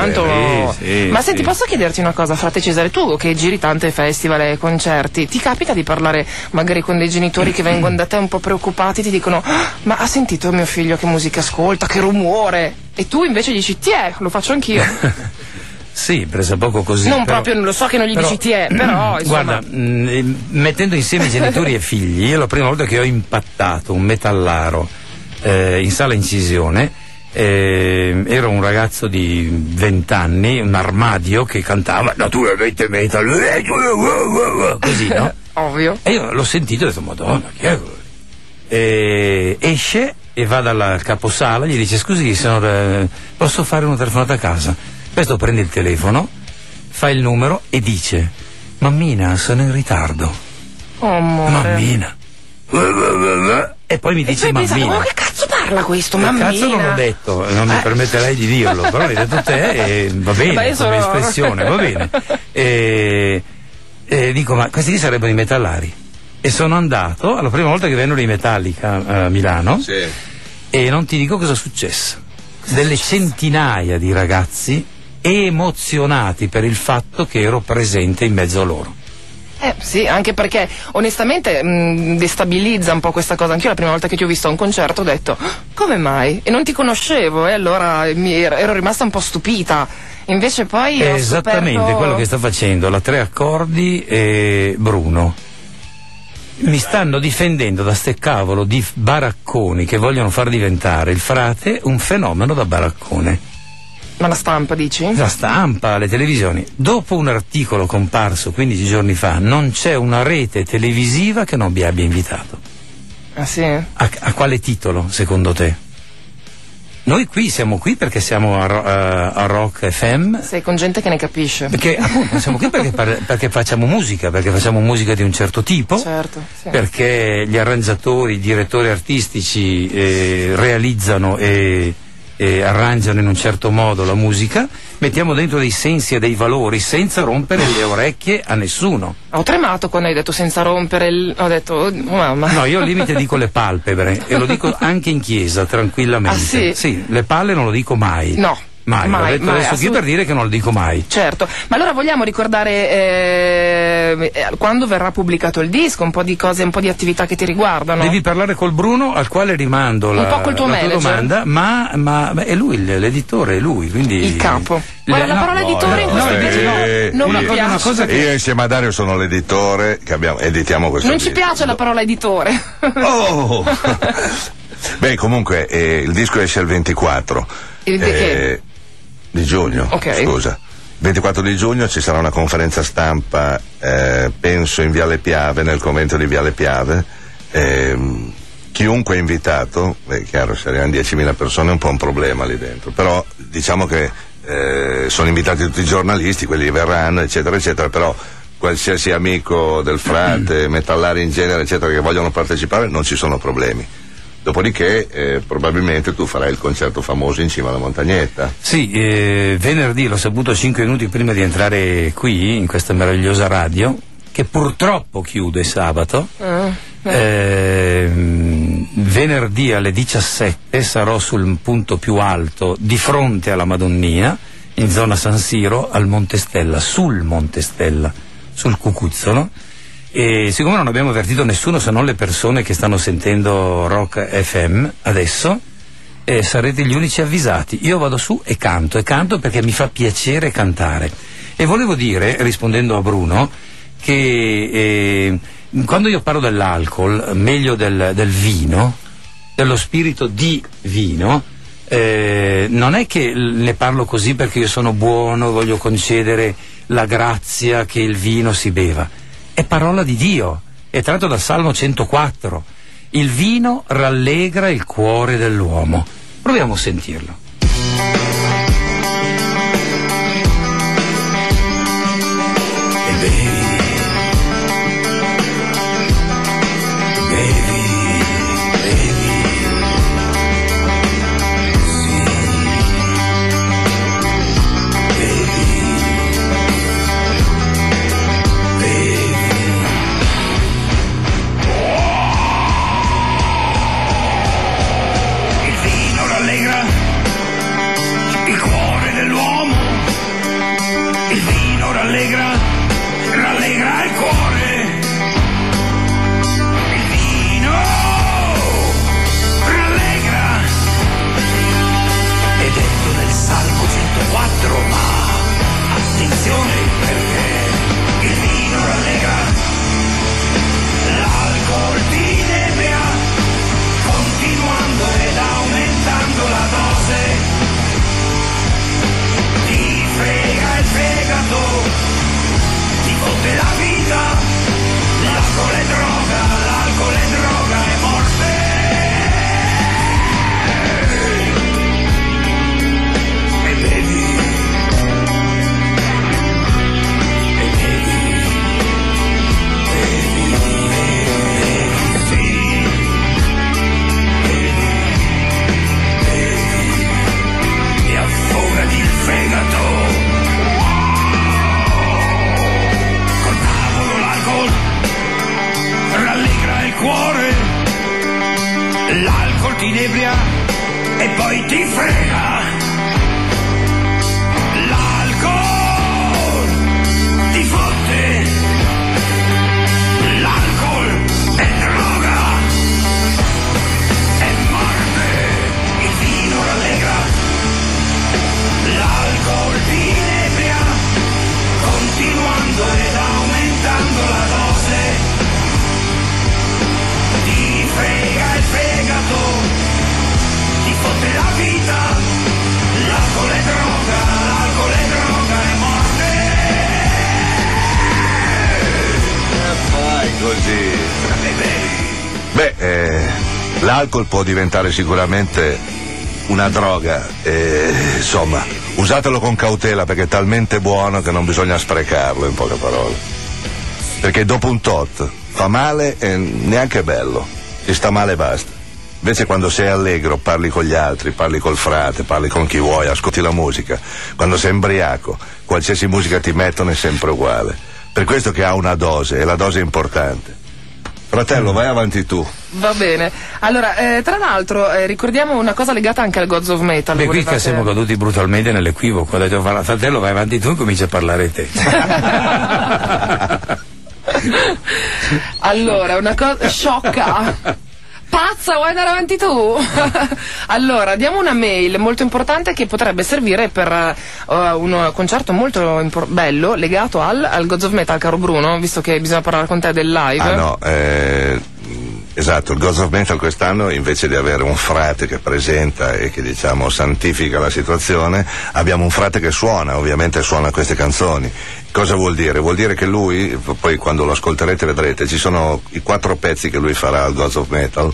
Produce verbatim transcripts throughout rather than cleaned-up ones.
tanto. Sì, sì, ma senti, sì. posso chiederti una cosa, frate Cesare? Tu che giri tante festival e concerti, ti capita di parlare magari con dei genitori che vengono da te un po' preoccupati, ti dicono: "Ah, ma ha sentito mio figlio che musica ascolta, che rumore?" E tu invece dici: "Ti è, lo faccio anch'io." Sì, presa poco così. Non però, proprio, lo so che non gli però, dici ti è, però insomma. Guarda, mh, mettendo insieme genitori e figli, io la prima volta che ho impattato un metallaro eh, in sala incisione, eh, ero un ragazzo di vent'anni, un armadio che cantava naturalmente metal, così, no? Ovvio. E io l'ho sentito e ho detto: Madonna, chi è quello? E esce e va dal caposala, gli dice: scusi signor, posso fare una telefonata a casa? Questo prende il telefono, fa il numero e dice: mammina, sono in ritardo. Oh, amore. Mammina. E poi mi dice: e poi mammina. Pensavo, oh, che cazzo parla questo, Che mammina? cazzo non l'ho detto, non mi Eh. permetterei di dirlo, però l'hai detto te e va bene, Beh, io come sono- espressione, va bene. E, e dico: ma questi qui sarebbero i metallari. E sono andato, alla prima volta che vennero i Metallica a Milano, Sì. e non ti dico cosa è successo. Delle centinaia di ragazzi emozionati per il fatto che ero presente in mezzo a loro. Eh sì, anche perché onestamente mh, destabilizza un po' questa cosa. Anch'io la prima volta che ti ho visto a un concerto ho detto: "Ah, come mai?" E non ti conoscevo, e allora mi ero, ero rimasta un po' stupita. Invece poi È ho esattamente scoperto... quello che sta facendo la Tre Accordi e Bruno. Mi stanno difendendo da ste cavolo di baracconi che vogliono far diventare il frate un fenomeno da baraccone. Ma la stampa, dici? La stampa, le televisioni. Dopo un articolo comparso quindici giorni fa, non c'è una rete televisiva che non vi abbia invitato. Ah sì? A, a quale titolo, secondo te? Noi qui siamo qui perché siamo a, Ro- a- a Rock F M. Sei con gente che ne capisce. Perché appunto siamo qui perché, par- perché facciamo musica, perché facciamo musica di un certo tipo, Certo, sì. perché gli arrangiatori, i direttori artistici eh, realizzano e, e arrangiano in un certo modo la musica, mettiamo dentro dei sensi e dei valori senza rompere le orecchie a nessuno. Ho tremato quando hai detto senza rompere il... Ho detto, oh, mamma. No, io al limite dico le palpebre e lo dico anche in chiesa tranquillamente. Ah, sì? Sì, le palle non lo dico mai. No. Mai, Mai, l'ho detto mai, adesso qui assolut- per dire che non lo dico mai. Certo, ma allora vogliamo ricordare eh, eh, quando verrà pubblicato il disco, un po' di cose, un po' di attività che ti riguardano? Devi parlare col Bruno, al quale rimando la, Un po' col tuo la tua manager. domanda, ma, ma ma è lui il- l'editore, è lui, quindi Il capo. Guarda, la no, parola no, editore in no, questo no, invece no, eh, non una mi cosa- piace. una cosa che- Io insieme a Dario sono l'editore che abbiamo, editiamo questo Non ci disco. piace la parola editore. Oh! Beh, comunque eh, il disco esce il ventiquattro Il di che? di giugno. Ok. Scusa. ventiquattro di giugno ci sarà una conferenza stampa, eh, penso in Viale Piave, nel convento di Viale Piave. Ehm, chiunque è invitato, è chiaro, se arrivano diecimila persone è un po' un problema lì dentro, però diciamo che eh, sono invitati tutti i giornalisti, quelli verranno, eccetera, eccetera, però qualsiasi amico del frate, metallari in genere, eccetera, che vogliono partecipare, non ci sono problemi. Dopodiché eh, probabilmente tu farai il concerto famoso in cima alla montagnetta. Sì, eh, venerdì l'ho saputo cinque minuti prima di entrare qui, in questa meravigliosa radio, che purtroppo chiude sabato. Ah, Eh, venerdì alle diciassette sarò sul punto più alto di fronte alla Madonnina, in zona San Siro, al Monte Stella, sul Monte Stella, sul Cucuzzolo. E siccome non abbiamo avvertito nessuno se non le persone che stanno sentendo Rock F M adesso, eh, sarete gli unici avvisati. Io vado su e canto, e canto perché mi fa piacere cantare. E volevo dire, rispondendo a Bruno, che eh, quando io parlo dell'alcol, meglio del, del vino, dello spirito di vino, eh, non è che ne parlo così perché io sono buono, voglio concedere la grazia che il vino si beva. È parola di Dio, è tratto dal Salmo centoquattro. Il vino rallegra il cuore dell'uomo. Proviamo a sentirlo. E bevi, bevi, bevi, sì, bevi, bevi. Il vino rallegra il cuore, il vino rallegra, è detto nel Salmo centoquattro, ma attenzione perché il vino rallegra, l'alcol ti inebria, continuando ed aumentando la dose, ti frega il fegato, ti fotte la vita, l'alcol è droga, l'alcol è droga, è morte. E bevi, e bevi, bevi, bevi, sì, bevi, bevi, e affogati il fegato. Col tavolo l'alcol rallegra il cuore, l'alcol ti inebria e poi ti frega. L'alcol ti fotte, l'alcol è droga, è morte, il vino rallegra, l'alcol ti inebria, continuando ed aumentando la dose, ti frega il fegato, ti fotte la vita, l'alcol è droga, l'alcol è droga, è morte. Fai così. Beh, eh, l'alcol può diventare sicuramente una droga, e, insomma, usatelo con cautela perché è talmente buono che non bisogna sprecarlo, in poche parole. Perché dopo un tot fa male e neanche è bello, ti sta male e basta. Invece quando sei allegro parli con gli altri, parli col frate, parli con chi vuoi, ascolti la musica. Quando sei embriaco, qualsiasi musica ti mettono è sempre uguale. Per questo che ha una dose, e la dose è importante. Fratello, vai avanti tu. Va bene. Allora, eh, tra l'altro, eh, ricordiamo una cosa legata anche al Gods of Metal. Beh, qui volevate... che siamo caduti brutalmente nell'equivoco. Ho detto, fratello, vai avanti tu e comincia a parlare te. Allora, una cosa sciocca. Pazza, vuoi andare avanti tu? Allora, diamo una mail molto importante che potrebbe servire per uh, un concerto molto impor- bello legato al, al Gods of Metal, caro Bruno, visto che bisogna parlare con te del live. Ah no, eh, esatto, il Gods of Metal quest'anno, invece di avere un frate che presenta e che diciamo santifica la situazione, abbiamo un frate che suona, ovviamente suona queste canzoni. Cosa vuol dire? Vuol dire che lui, poi quando lo ascolterete vedrete, ci sono i quattro pezzi che lui farà al Gods of Metal,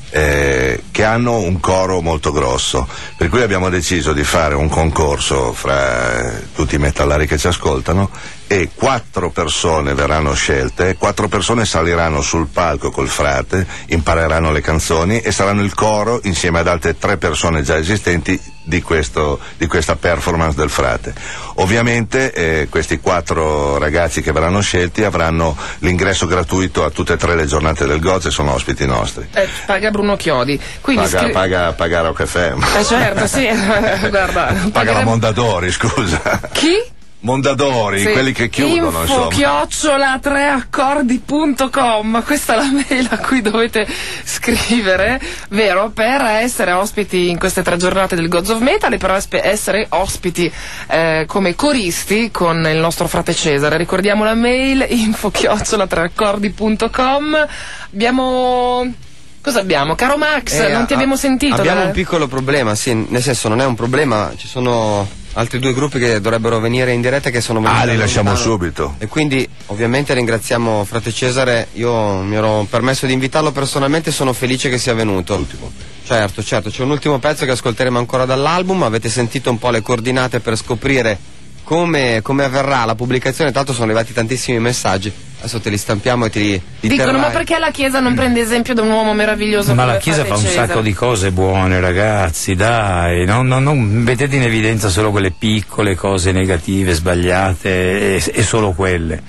eh, che hanno un coro molto grosso, per cui abbiamo deciso di fare un concorso fra tutti i metallari che ci ascoltano e quattro persone verranno scelte, quattro persone saliranno sul palco col frate, impareranno le canzoni e saranno il coro insieme ad altre tre persone già esistenti di, questo, di questa performance del frate. Ovviamente eh, questi quattro ragazzi che verranno scelti avranno l'ingresso gratuito a tutte e tre le giornate del Gods e sono ospiti nostri. Eh, paga Bruno Chiodi. Quindi paga, scri- paga, paga Rock F M. Eh certo, sì. Guarda, paga pagheremo... la Mondadori, scusa. Chi? Mondadori, sì. Quelli che chiudono, Info insomma. chiocciola tre accordi punto com, questa è la mail a cui dovete scrivere, vero, per essere ospiti in queste tre giornate del Gods of Metal e per aspe- essere ospiti eh, come coristi con il nostro frate Cesare. Ricordiamo la mail info chiocciola tre accordi punto com. Abbiamo... Cosa abbiamo? Caro Max, eh, non ti a- abbiamo sentito. Abbiamo da... un piccolo problema, sì, nel senso non è un problema, ci sono altri due gruppi che dovrebbero venire in diretta che sono venuti Ah, li lasciamo lontano. subito. E quindi ovviamente ringraziamo frate Cesare, io mi ero permesso di invitarlo personalmente e sono felice che sia venuto. Ultimo. Certo, certo, c'è un ultimo pezzo che ascolteremo ancora dall'album, avete sentito un po' le coordinate per scoprire come, come avverrà la pubblicazione, tanto sono arrivati tantissimi messaggi, adesso te li stampiamo e ti li Dicono, terrai. ma perché la Chiesa non prende esempio da un uomo meraviglioso Ma come la Chiesa frate fa un Cesare? sacco di cose buone, ragazzi, dai, non, non, non mettete in evidenza solo quelle piccole cose negative, sbagliate, e, e solo quelle.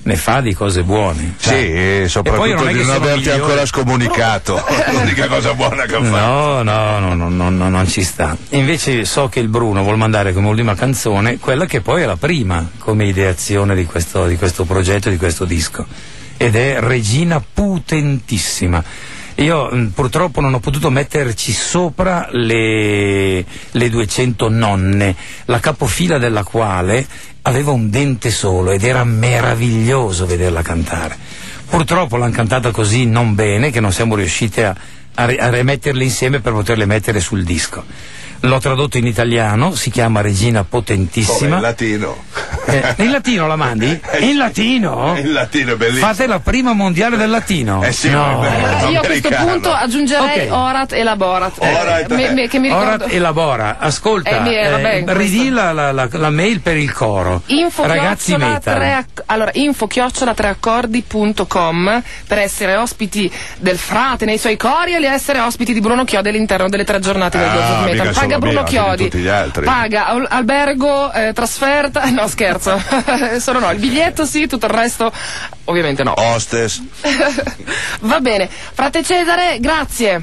ne fa di cose buone. Sì, e soprattutto non di non averti migliori. ancora scomunicato. L'unica cosa buona che ha fatto. No, no, no, no, no, no, non ci sta. Invece so che il Bruno vuol mandare come ultima canzone quella che poi è la prima come ideazione di questo, di questo progetto, di questo disco. Ed è Regina Putentissima. Io mh, purtroppo non ho potuto metterci sopra le, le duecento nonne, la capofila della quale aveva un dente solo ed era meraviglioso vederla cantare. Purtroppo l'hanno cantata così non bene che non siamo riusciti a, a, a rimetterle insieme per poterle mettere sul disco. L'ho tradotto in italiano, si chiama Regina Potentissima. Come in latino. Eh, in latino la mandi? In latino? In latino è bellissimo. Fate la prima mondiale del latino? Eh sì, no. è bello. Allora, io a questo Americano. punto aggiungerei Ok. Orat e Laborat. Orat, Eh, me- me- che mi ricordo. Ora elabora, ascolta, Eh, mi- eh, vabbè, eh, questo- ridì la, la, la, la mail per il coro. Info Ragazzi chiocciola metal. tre acc- allora info chiocciola tre accordi punto com per essere ospiti del frate nei suoi cori e essere ospiti di Bruno Chiodi all'interno delle tre giornate del Ah, Gozo mica Metal. solo Paga Bruno mio, anche di Chiodi, tutti gli altri. paga al- albergo, eh, trasferta, no scherzo, solo no, il biglietto sì, tutto il resto ovviamente no. Hostess. Va bene, frate Cesare, grazie.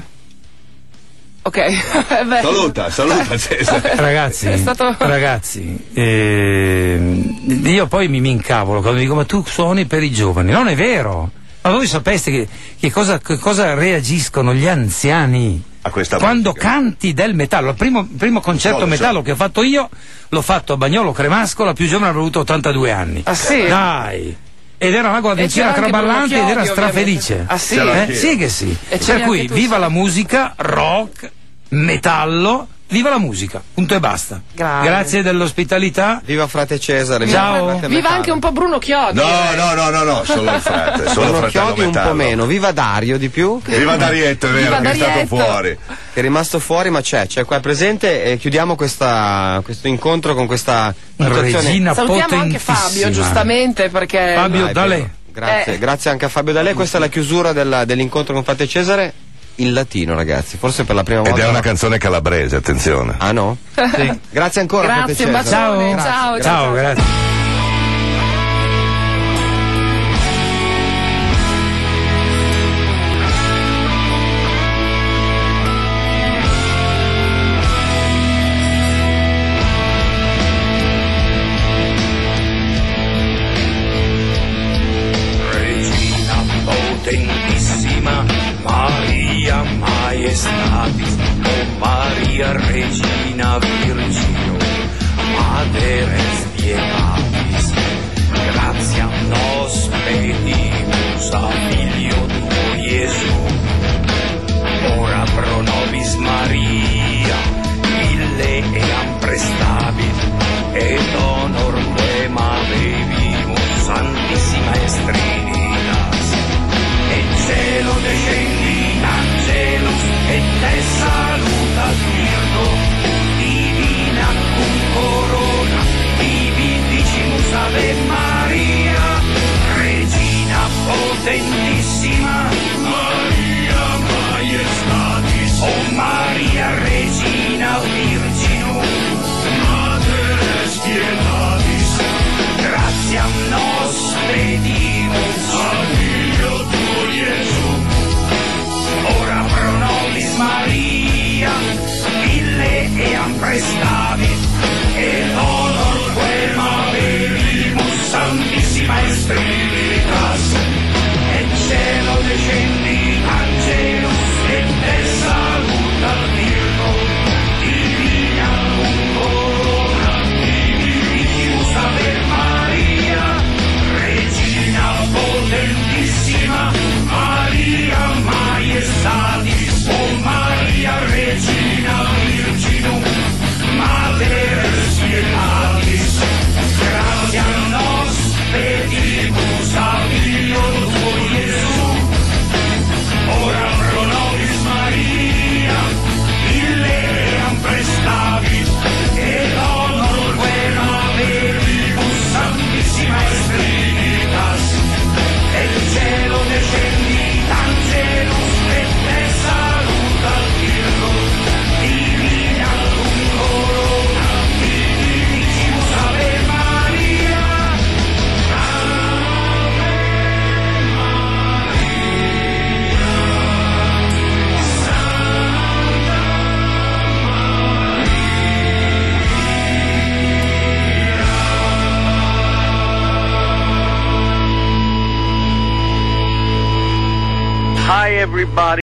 Ok. Beh. Saluta, saluta Cesare. Ragazzi, È stato- ragazzi ehm, io poi mi, mi incavolo quando dico ma tu suoni per i giovani. Non è vero. Ma voi sapeste che, che, cosa, che cosa reagiscono gli anziani A questa quando musica. canti del metallo? Il primo, primo concerto No, lo so. metallo che ho fatto io l'ho fatto a Bagnolo Cremasco, la più giovane avrà avuto ottantadue anni. Ah, sì? Dai! Ed era una E guardancina c'era anche traballante Bruno ed era Chiodi, strafelice. ovviamente. Ah, sì? Ce l'ho Eh? anch'io. Sì che sì. E c'eri Per cui anche tu, viva sì. la musica, rock, metallo, viva la musica, punto e basta. Grazie. Grazie dell'ospitalità. Viva frate Cesare. Ciao. Viva, frate Viva Metano. anche un po' Bruno Chiodi. No, no, no, no, no, solo il frate, solo Bruno fratello Chiodi un metallo. po' meno. Viva Dario di più, che Viva Darietto, è Viva vero, che è stato Darietto. fuori. è rimasto fuori, ma c'è, c'è qua presente. E chiudiamo questa, questo incontro con questa situazione. Regina Salutiamo anche Fabio, potentissima. giustamente, perché Fabio, Ah, è D'Alè. vero. Grazie, Eh. grazie anche a Fabio D'Alè. Questa è la chiusura della- dell'incontro con frate Cesare in latino, ragazzi. Forse per la prima volta. Ed è una canzone calabrese, attenzione. Ah no? Sì. Grazie ancora, frate Grazie, un Cesare. bacione. Ciao. Ciao, ciao, Ciao, grazie. Regina potentissima, Maria Maestatis, o Maria Regina Virgio, Madre res pietas. Hi everybody.